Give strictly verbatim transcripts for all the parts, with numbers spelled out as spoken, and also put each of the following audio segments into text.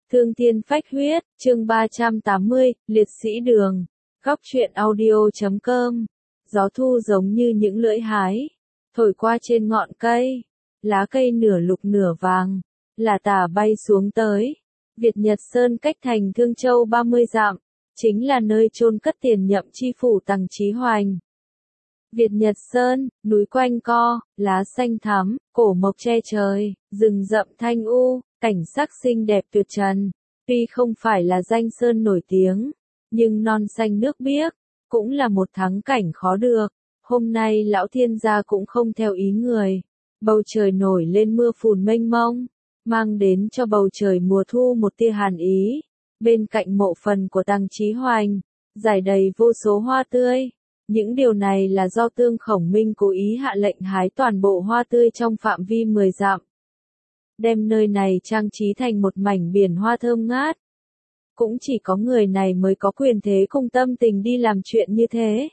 Thương thiên phách huyết, chương ba trăm tám mươi, liệt sĩ đường. Góc truyện audio chấm com. Gió thu giống như những lưỡi hái, thổi qua trên ngọn cây, lá cây nửa lục nửa vàng, là tả bay xuống tới. Việt Nhật Sơn cách thành Thương Châu ba mươi dặm, chính là nơi chôn cất tiền nhậm chi phủ Tằng Chí Hoành. Việt Nhật Sơn, núi quanh co, lá xanh thắm, cổ mộc che trời, rừng rậm thanh u, cảnh sắc xinh đẹp tuyệt trần. Tuy không phải là danh sơn nổi tiếng, nhưng non xanh nước biếc, cũng là một thắng cảnh khó được. Hôm nay lão thiên gia cũng không theo ý người. Bầu trời nổi lên mưa phùn mênh mông, mang đến cho bầu trời mùa thu một tia hàn ý. Bên cạnh mộ phần của Tằng Chí Hoành, rải đầy vô số hoa tươi. Những điều này là do Tương Khổng Minh cố ý hạ lệnh hái toàn bộ hoa tươi trong phạm vi mười dặm. Đem nơi này trang trí thành một mảnh biển hoa thơm ngát. Cũng chỉ có người này mới có quyền thế cùng tâm tình đi làm chuyện như thế.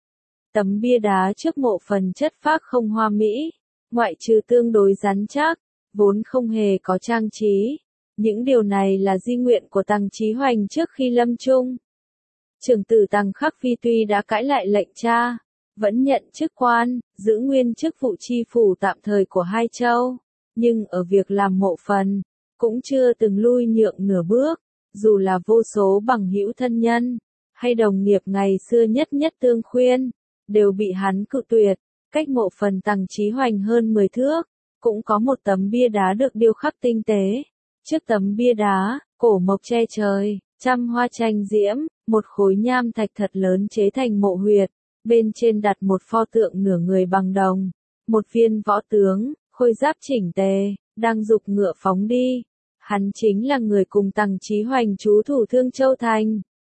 Tấm bia đá trước mộ phần chất phác không hoa mỹ, ngoại trừ tương đối rắn chắc, vốn không hề có trang trí. Những điều này là di nguyện của Tằng Chí Hoành trước khi lâm chung. Trưởng tử Tằng Khắc Phi tuy đã cãi lại lệnh cha, vẫn nhận chức quan, giữ nguyên chức vụ chi phủ tạm thời của hai châu, nhưng ở việc làm mộ phần, cũng chưa từng lui nhượng nửa bước, dù là vô số bằng hữu thân nhân, hay đồng nghiệp ngày xưa nhất nhất tương khuyên, đều bị hắn cự tuyệt. Cách mộ phần Tằng Chí Hoành hơn mười thước, cũng có một tấm bia đá được điêu khắc tinh tế. Trước tấm bia đá, cổ mộc che trời, trăm hoa tranh diễm, một khối nham thạch thật lớn chế thành mộ huyệt, bên trên đặt một pho tượng nửa người bằng đồng, một viên võ tướng, khôi giáp chỉnh tề, đang giục ngựa phóng đi. Hắn chính là người cùng Tằng Chí Hoành trú thủ Thương Châu thành.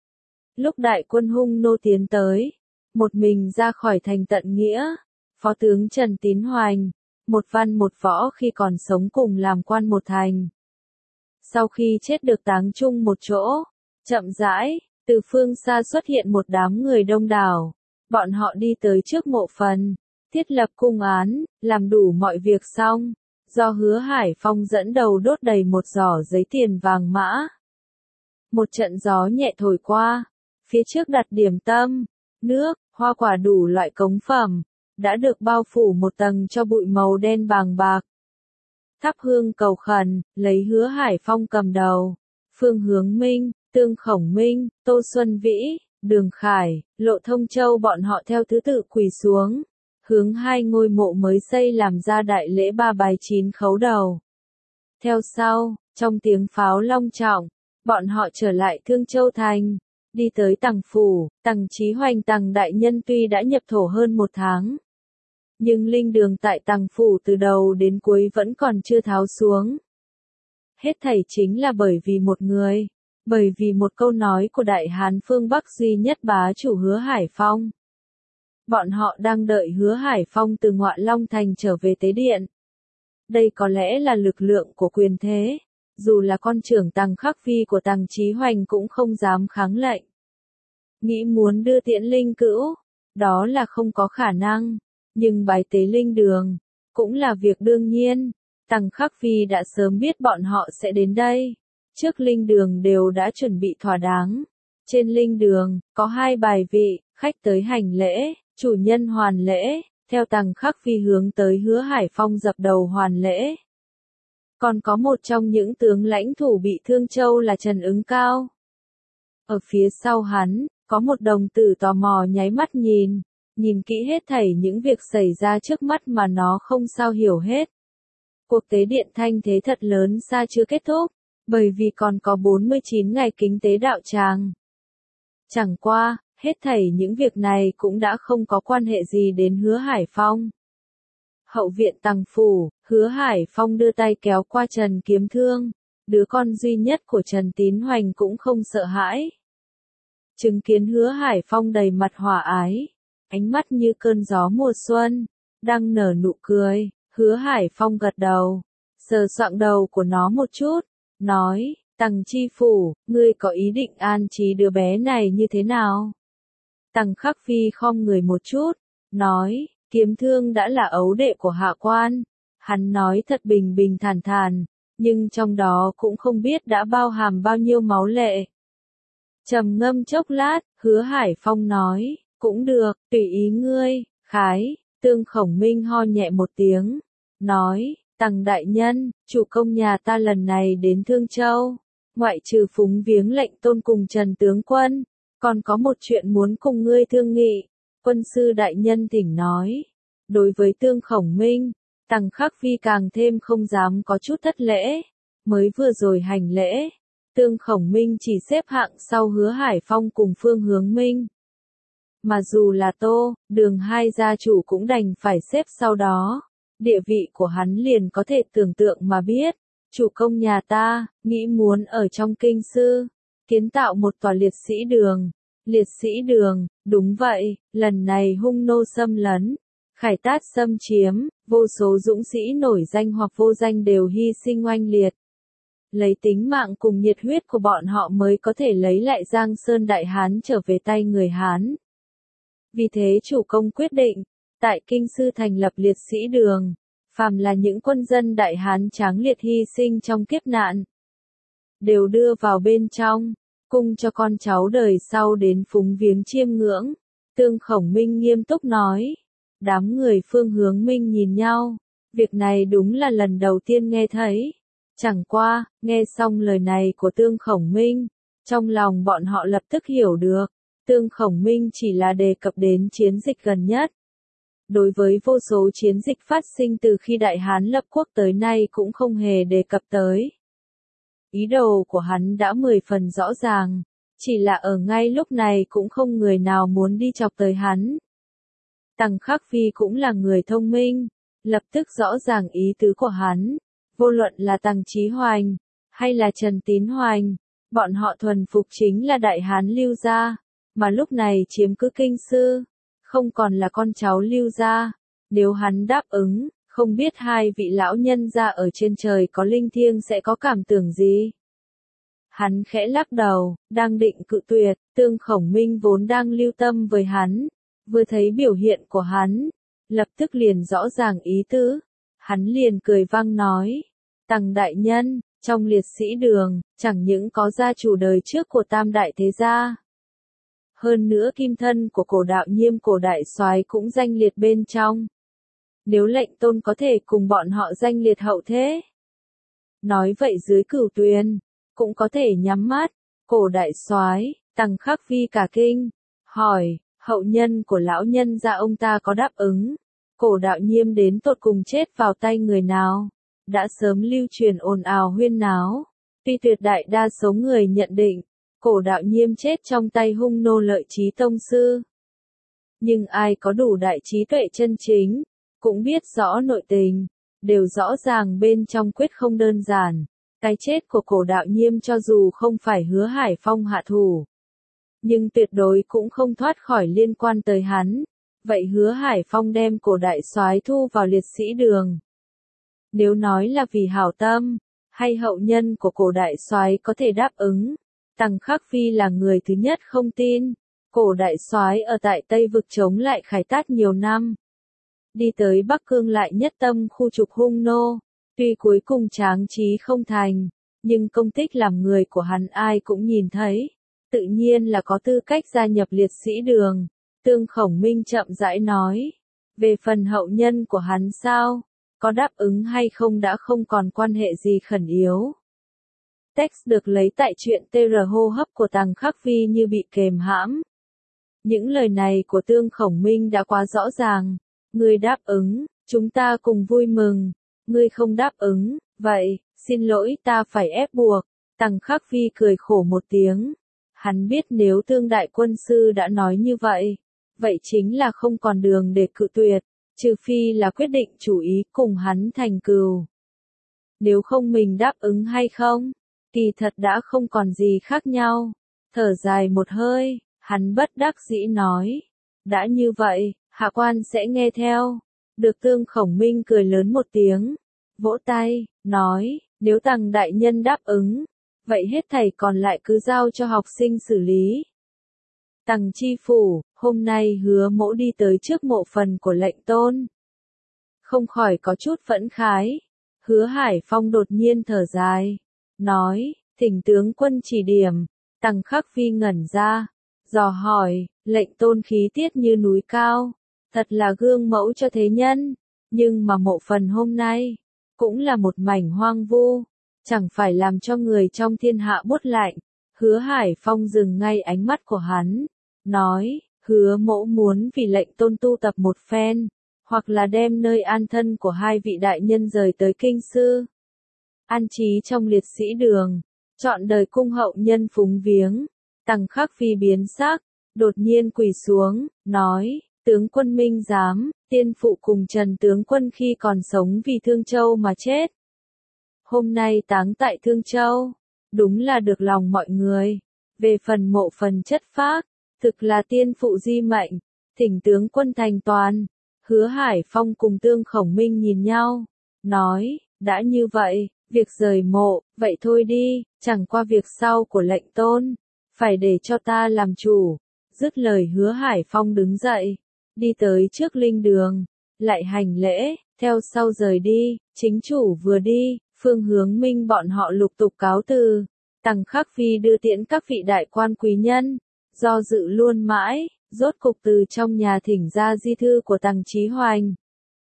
Lúc đại quân hung nô tiến tới, một mình ra khỏi thành Tận Nghĩa, phó tướng Trần Tín Hoành, một văn một võ khi còn sống cùng làm quan một thành. Sau khi chết được táng chung một chỗ, chậm rãi, từ phương xa xuất hiện một đám người đông đảo. Bọn họ đi tới trước mộ phần, thiết lập cung án, làm đủ mọi việc xong. Do Hứa Hải Phong dẫn đầu đốt đầy một giỏ giấy tiền vàng mã. Một trận gió nhẹ thổi qua, phía trước đặt điểm tâm, nước, hoa quả đủ loại cống phẩm, đã được bao phủ một tầng cho bụi màu đen bàng bạc. Thắp hương cầu khẩn, lấy Hứa Hải Phong cầm đầu, Phương Hướng Minh, Tương Khổng Minh, Tô Xuân Vĩ, Đường Khải, Lộ Thông Châu bọn họ theo thứ tự quỳ xuống, hướng hai ngôi mộ mới xây làm ra đại lễ ba bài chín khấu đầu. Theo sau, trong tiếng pháo long trọng, bọn họ trở lại Thương Châu thành, đi tới Tằng phủ. Tằng Chí Hoành Tằng đại nhân tuy đã nhập thổ hơn một tháng, nhưng linh đường tại Tằng phủ từ đầu đến cuối vẫn còn chưa tháo xuống. Hết thảy chính là bởi vì một người, bởi vì một câu nói của Đại Hán phương Bắc duy nhất bá chủ Hứa Hải Phong. Bọn họ đang đợi Hứa Hải Phong từ Ngọa Long thành trở về tế điện. Đây có lẽ là lực lượng của quyền thế, dù là con trưởng Tằng Khắc Phi của Tằng Chí Hoành cũng không dám kháng lệnh. Nghĩ muốn đưa tiễn linh cữu, đó là không có khả năng, nhưng bái tế linh đường, cũng là việc đương nhiên. Tằng Khắc Phi đã sớm biết bọn họ sẽ đến đây, trước linh đường đều đã chuẩn bị thỏa đáng. Trên linh đường, có hai bài vị, khách tới hành lễ, chủ nhân hoàn lễ, theo Tằng Khắc Phi hướng tới Hứa Hải Phong dập đầu hoàn lễ. Còn có một trong những tướng lãnh thủ bị Thương Châu là Trần Ứng Cao. Ở phía sau hắn, có một đồng tử tò mò nháy mắt nhìn, nhìn kỹ hết thảy những việc xảy ra trước mắt mà nó không sao hiểu hết. Cuộc tế điện thanh thế thật lớn xa chưa kết thúc, bởi vì còn có bốn mươi chín ngày kính tế đạo tràng. Chẳng qua, hết thảy những việc này cũng đã không có quan hệ gì đến Hứa Hải Phong. Hậu viện Tằng phủ, Hứa Hải Phong đưa tay kéo qua Trần Kiếm Thương, đứa con duy nhất của Trần Tín Hoành cũng không sợ hãi. Chứng kiến Hứa Hải Phong đầy mặt hòa ái, ánh mắt như cơn gió mùa xuân, đang nở nụ cười, Hứa Hải Phong gật đầu, sờ soạng đầu của nó một chút, nói, Tằng chi phủ, ngươi có ý định an trí đứa bé này như thế nào? Tằng Khắc Phi khom người một chút, nói, Kiếm Thương đã là ấu đệ của hạ quan. Hắn nói thật bình bình thản thản, nhưng trong đó cũng không biết đã bao hàm bao nhiêu máu lệ. Trầm ngâm chốc lát, Hứa Hải Phong nói, cũng được, tùy ý ngươi, khái, Tương Khổng Minh ho nhẹ một tiếng, nói, Tằng đại nhân, chủ công nhà ta lần này đến Thương Châu, ngoại trừ phúng viếng lệnh tôn cùng Trần tướng quân, còn có một chuyện muốn cùng ngươi thương nghị. Quân sư đại nhân thỉnh nói. Đối với Tương Khổng Minh, Tằng Khắc Phi càng thêm không dám có chút thất lễ. Mới vừa rồi hành lễ, Tương Khổng Minh chỉ xếp hạng sau Hứa Hải Phong cùng Phương Hướng Minh. Mà dù là Tô, Đường hai gia chủ cũng đành phải xếp sau đó. Địa vị của hắn liền có thể tưởng tượng mà biết. Chủ công nhà ta, nghĩ muốn ở trong kinh sư, kiến tạo một tòa liệt sĩ đường. Liệt sĩ đường, đúng vậy, lần này hung nô xâm lấn, khải tát xâm chiếm, vô số dũng sĩ nổi danh hoặc vô danh đều hy sinh oanh liệt. Lấy tính mạng cùng nhiệt huyết của bọn họ mới có thể lấy lại Giang Sơn Đại Hán trở về tay người Hán. Vì thế chủ công quyết định, tại kinh sư thành lập liệt sĩ đường, phàm là những quân dân Đại Hán tráng liệt hy sinh trong kiếp nạn, đều đưa vào bên trong, cung cho con cháu đời sau đến phúng viếng chiêm ngưỡng. Tương Khổng Minh nghiêm túc nói. Đám người Phương Hướng Minh nhìn nhau, việc này đúng là lần đầu tiên nghe thấy. Chẳng qua, nghe xong lời này của Tương Khổng Minh, trong lòng bọn họ lập tức hiểu được, Tương Khổng Minh chỉ là đề cập đến chiến dịch gần nhất. Đối với vô số chiến dịch phát sinh từ khi Đại Hán lập quốc tới nay cũng không hề đề cập tới. Ý đồ của hắn đã mười phần rõ ràng, chỉ là ở ngay lúc này cũng không người nào muốn đi chọc tới hắn. Tằng Khắc Phi cũng là người thông minh, lập tức rõ ràng ý tứ của hắn, vô luận là Tằng Chí Hoành, hay là Trần Tín Hoành, bọn họ thuần phục chính là Đại Hán Lưu gia, mà lúc này chiếm cứ kinh sư, không còn là con cháu Lưu gia, nếu hắn đáp ứng, không biết hai vị lão nhân gia ở trên trời có linh thiêng sẽ có cảm tưởng gì. Hắn khẽ lắc đầu, đang định cự tuyệt, Tương Khổng Minh vốn đang lưu tâm với hắn, vừa thấy biểu hiện của hắn, lập tức liền rõ ràng ý tứ, hắn liền cười vang nói, Tằng đại nhân, trong liệt sĩ đường, chẳng những có gia chủ đời trước của Tam đại thế gia, hơn nữa kim thân của Cổ Đạo Nhiêm Cổ đại soái cũng danh liệt bên trong. Nếu lệnh tôn có thể cùng bọn họ danh liệt hậu thế, nói vậy dưới Cửu Tuyền cũng có thể nhắm mắt. Cổ đại soái, Tằng Khắc Phi cả kinh, hỏi, hậu nhân của lão nhân gia ông ta có đáp ứng? Cổ Đạo Nhiêm đến tột cùng chết vào tay người nào? Đã sớm lưu truyền ồn ào huyên náo. Tuy tuyệt đại đa số người nhận định, Cổ Đạo Nhiêm chết trong tay hung nô Lợi Chí tông sư. Nhưng ai có đủ đại trí tuệ chân chính, cũng biết rõ nội tình, đều rõ ràng bên trong quyết không đơn giản. Cái chết của Cổ Đạo Nhiêm cho dù không phải Hứa Hải Phong hạ thủ, nhưng tuyệt đối cũng không thoát khỏi liên quan tới hắn. Vậy Hứa Hải Phong đem Cổ đại soái thu vào liệt sĩ đường. Nếu nói là vì hảo tâm, hay hậu nhân của Cổ đại soái có thể đáp ứng, Tằng Khắc Phi là người thứ nhất không tin. Cổ đại soái ở tại Tây vực chống lại Khải Tát nhiều năm, đi tới Bắc Cương lại nhất tâm khu trục hung nô, tuy cuối cùng tráng trí không thành, nhưng công tích làm người của hắn ai cũng nhìn thấy, tự nhiên là có tư cách gia nhập liệt sĩ đường. Tương Khổng Minh chậm rãi nói, về phần hậu nhân của hắn sao, có đáp ứng hay không đã không còn quan hệ gì khẩn yếu. Text được lấy tại truyện tê rờ hô hấp của Tằng Khắc Phi như bị kềm hãm. Những lời này của Tương Khổng Minh đã quá rõ ràng. Ngươi đáp ứng, chúng ta cùng vui mừng. Ngươi không đáp ứng, vậy, xin lỗi ta phải ép buộc. Tằng Khắc Phi cười khổ một tiếng. Hắn biết nếu Tương đại quân sư đã nói như vậy, vậy chính là không còn đường để cự tuyệt, trừ phi là quyết định chủ ý cùng hắn thành cừu. Nếu không mình đáp ứng hay không, kỳ thật đã không còn gì khác nhau. Thở dài một hơi, hắn bất đắc dĩ nói, đã như vậy, hạ quan sẽ nghe theo. Được. Tương Khổng Minh cười lớn một tiếng, vỗ tay, nói, nếu Tằng đại nhân đáp ứng, vậy hết thảy còn lại cứ giao cho học sinh xử lý. Tằng chi phủ, hôm nay Hứa mỗ đi tới trước mộ phần của lệnh tôn, không khỏi có chút phẫn khái. Hứa Hải Phong đột nhiên thở dài, nói, thỉnh tướng quân chỉ điểm. Tằng Khắc Phi ngẩn ra, dò hỏi, lệnh tôn khí tiết như núi cao, thật là gương mẫu cho thế nhân, nhưng mà mộ phần hôm nay, cũng là một mảnh hoang vu, chẳng phải làm cho người trong thiên hạ buốt lạnh. Hứa Hải Phong dừng ngay ánh mắt của hắn, nói, hứa mẫu muốn vì lệnh tôn tu tập một phen, hoặc là đem nơi an thân của hai vị đại nhân rời tới kinh sư. An trí trong liệt sĩ đường, chọn đời cung hậu nhân phúng viếng. Tằng Khắc Phi biến sắc, đột nhiên quỳ xuống, nói, tướng quân minh giám, tiên phụ cùng Trần tướng quân khi còn sống vì Thương Châu mà chết. Hôm nay táng tại Thương Châu, đúng là được lòng mọi người. Về phần mộ phần chất phác, thực là tiên phụ di mệnh, thỉnh tướng quân thành toàn. Hứa Hải Phong cùng Tương Khổng Minh nhìn nhau, nói, đã như vậy, việc rời mộ, vậy thôi đi, chẳng qua việc sau của lệnh tôn, phải để cho ta làm chủ. Dứt lời Hứa Hải Phong đứng dậy, đi tới trước linh đường, lại hành lễ, theo sau rời đi. Chính chủ vừa đi, Phương Hướng Minh bọn họ lục tục cáo từ. Tằng Khắc Phi đưa tiễn các vị đại quan quý nhân, do dự luôn mãi, rốt cục từ trong nhà thỉnh ra di thư của Tằng Chí Hoành.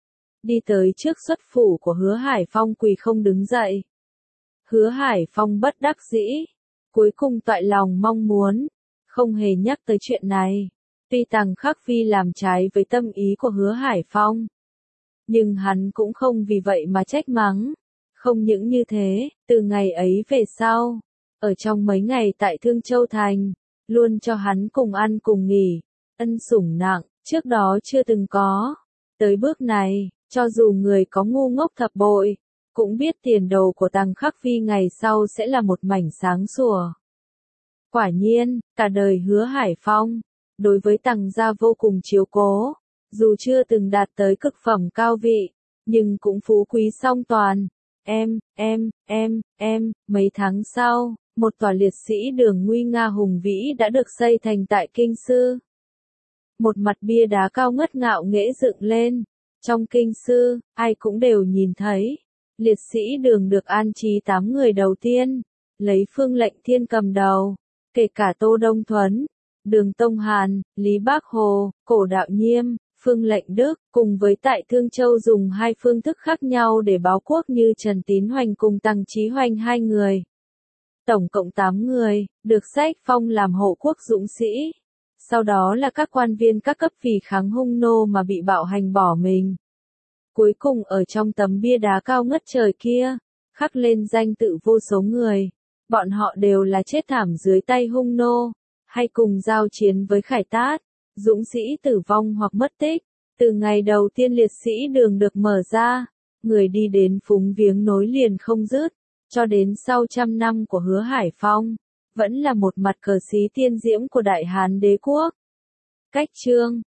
Đi tới trước xuất phủ của Hứa Hải Phong quỳ không đứng dậy. Hứa Hải Phong bất đắc dĩ, cuối cùng toại lòng mong muốn, không hề nhắc tới chuyện này. Tuy Tằng Khắc Phi làm trái với tâm ý của Hứa Hải Phong, nhưng hắn cũng không vì vậy mà trách mắng. Không những như thế, từ ngày ấy về sau, ở trong mấy ngày tại Thương Châu Thành, luôn cho hắn cùng ăn cùng nghỉ, ân sủng nặng, trước đó chưa từng có. Tới bước này, cho dù người có ngu ngốc thập bội, cũng biết tiền đồ của Tằng Khắc Phi ngày sau sẽ là một mảnh sáng sủa. Quả nhiên, cả đời Hứa Hải Phong, đối với Tằng gia vô cùng chiếu cố, dù chưa từng đạt tới cực phẩm cao vị, nhưng cũng phú quý song toàn. Em, em, em, em, mấy tháng sau, một tòa liệt sĩ đường nguy nga hùng vĩ đã được xây thành tại kinh sư. Một mặt bia đá cao ngất ngạo nghễ dựng lên, trong kinh sư, ai cũng đều nhìn thấy. Liệt sĩ đường được an trí tám người đầu tiên, lấy Phương Lệnh Thiên cầm đầu, kể cả Tô Đông Thuấn, Đường Tông Hàn, Lý Bác Hồ, Cổ Đạo Nhiêm, Phương Lệnh Đức, cùng với tại Thương Châu dùng hai phương thức khác nhau để báo quốc như Trần Tín Hoành cùng Tằng Chí Hoành hai người. Tổng cộng tám người, được sách phong làm hộ quốc dũng sĩ. Sau đó là các quan viên các cấp vì kháng hung nô mà bị bạo hành bỏ mình. Cuối cùng ở trong tấm bia đá cao ngất trời kia, khắc lên danh tự vô số người. Bọn họ đều là chết thảm dưới tay hung nô, hay cùng giao chiến với Khải Tát, dũng sĩ tử vong hoặc mất tích. Từ ngày đầu tiên liệt sĩ đường được mở ra, người đi đến phúng viếng nối liền không dứt, cho đến sau trăm năm của Hứa Hải Phong, vẫn là một mặt cờ xí tiên diễm của Đại Hán Đế quốc. Cách chương